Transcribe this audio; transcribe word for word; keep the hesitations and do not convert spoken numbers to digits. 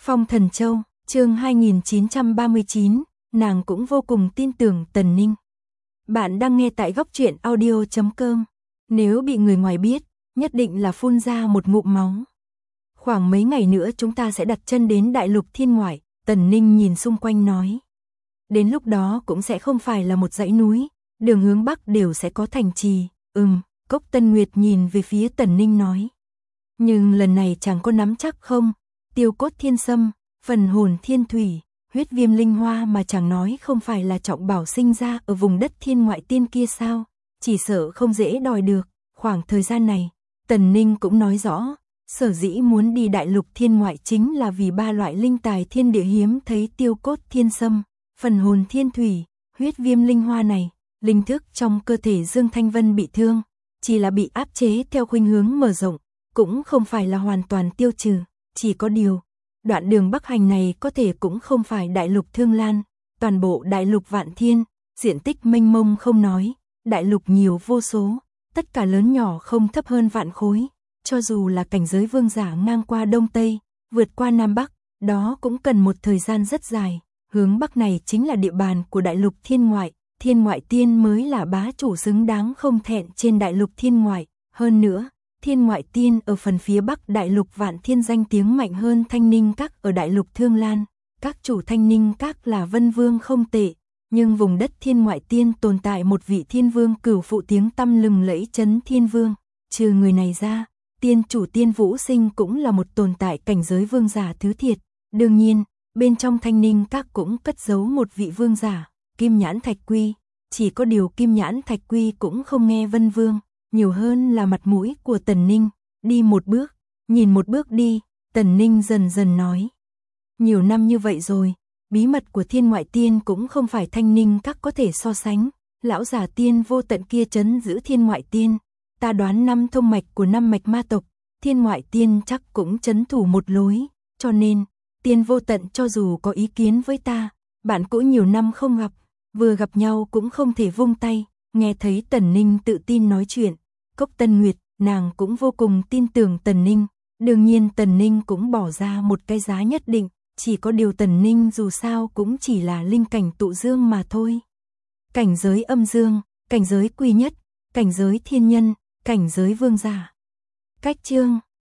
Phong Thần Châu, chương hai nghìn chín trăm ba mươi chín, nàng cũng vô cùng tin tưởng Tần Ninh. Bạn đang nghe tại góc truyện audio chấm com. Nếu bị người ngoài biết, nhất định là phun ra một ngụm máu. Khoảng mấy ngày nữa chúng ta sẽ đặt chân đến đại lục thiên ngoại, Tần Ninh nhìn xung quanh nói. Đến lúc đó cũng sẽ không phải là một dãy núi, đường hướng bắc đều sẽ có thành trì. Ừm, Cốc Tân Nguyệt nhìn về phía Tần Ninh nói. Nhưng lần này chẳng có nắm chắc không? Tiêu cốt thiên sâm, phần hồn thiên thủy, huyết viêm linh hoa mà chẳng nói không phải là trọng bảo sinh ra ở vùng đất thiên ngoại tiên kia sao? Chỉ sợ không dễ đòi được. Khoảng thời gian này, Tần Ninh cũng nói rõ, sở dĩ muốn đi đại lục thiên ngoại chính là vì ba loại linh tài thiên địa hiếm thấy tiêu cốt thiên sâm, phần hồn thiên thủy, huyết viêm linh hoa này. Linh thức trong cơ thể Dương Thanh Vân bị thương, chỉ là bị áp chế theo khuynh hướng mở rộng, cũng không phải là hoàn toàn tiêu trừ. Chỉ có điều, đoạn đường bắc hành này có thể cũng không phải đại lục Thương Lan, toàn bộ đại lục Vạn Thiên, diện tích mênh mông không nói, đại lục nhiều vô số, tất cả lớn nhỏ không thấp hơn vạn khối, cho dù là cảnh giới vương giả ngang qua Đông Tây, vượt qua Nam Bắc, đó cũng cần một thời gian rất dài. Hướng bắc này chính là địa bàn của đại lục thiên ngoại, thiên ngoại tiên mới là bá chủ xứng đáng không thẹn trên đại lục thiên ngoại, hơn nữa. Thiên ngoại tiên ở phần phía bắc đại lục Vạn Thiên danh tiếng mạnh hơn Thanh Ninh Các ở đại lục Thương Lan. Các chủ Thanh Ninh Các là Vân Vương không tệ, nhưng vùng đất thiên ngoại tiên tồn tại một vị thiên vương cửu phụ tiếng tăm lừng lẫy Chấn Thiên Vương. Trừ người này ra, tiên chủ Tiên Vũ Sinh cũng là một tồn tại cảnh giới vương giả thứ thiệt. Đương nhiên, bên trong Thanh Ninh Các cũng cất giấu một vị vương giả, Kim Nhãn Thạch Quy. Chỉ có điều Kim Nhãn Thạch Quy cũng không nghe Vân Vương. Nhiều hơn là mặt mũi của Tần Ninh, đi một bước, nhìn một bước đi, Tần Ninh dần dần nói. Nhiều năm như vậy rồi, bí mật của thiên ngoại tiên cũng không phải Thanh Ninh Các có thể so sánh, lão giả tiên vô tận kia trấn giữ thiên ngoại tiên, ta đoán năm thông mạch của năm mạch ma tộc, thiên ngoại tiên chắc cũng trấn thủ một lối, cho nên, tiên vô tận cho dù có ý kiến với ta, bạn cũ nhiều năm không gặp, vừa gặp nhau cũng không thể vung tay. Nghe thấy Tần Ninh tự tin nói chuyện, Cốc Tân Nguyệt, nàng cũng vô cùng tin tưởng Tần Ninh. Đương nhiên Tần Ninh cũng bỏ ra một cái giá nhất định, chỉ có điều Tần Ninh dù sao cũng chỉ là linh cảnh tụ dương mà thôi. Cảnh giới âm dương, cảnh giới quy nhất, cảnh giới thiên nhân, cảnh giới vương giả. Cách chương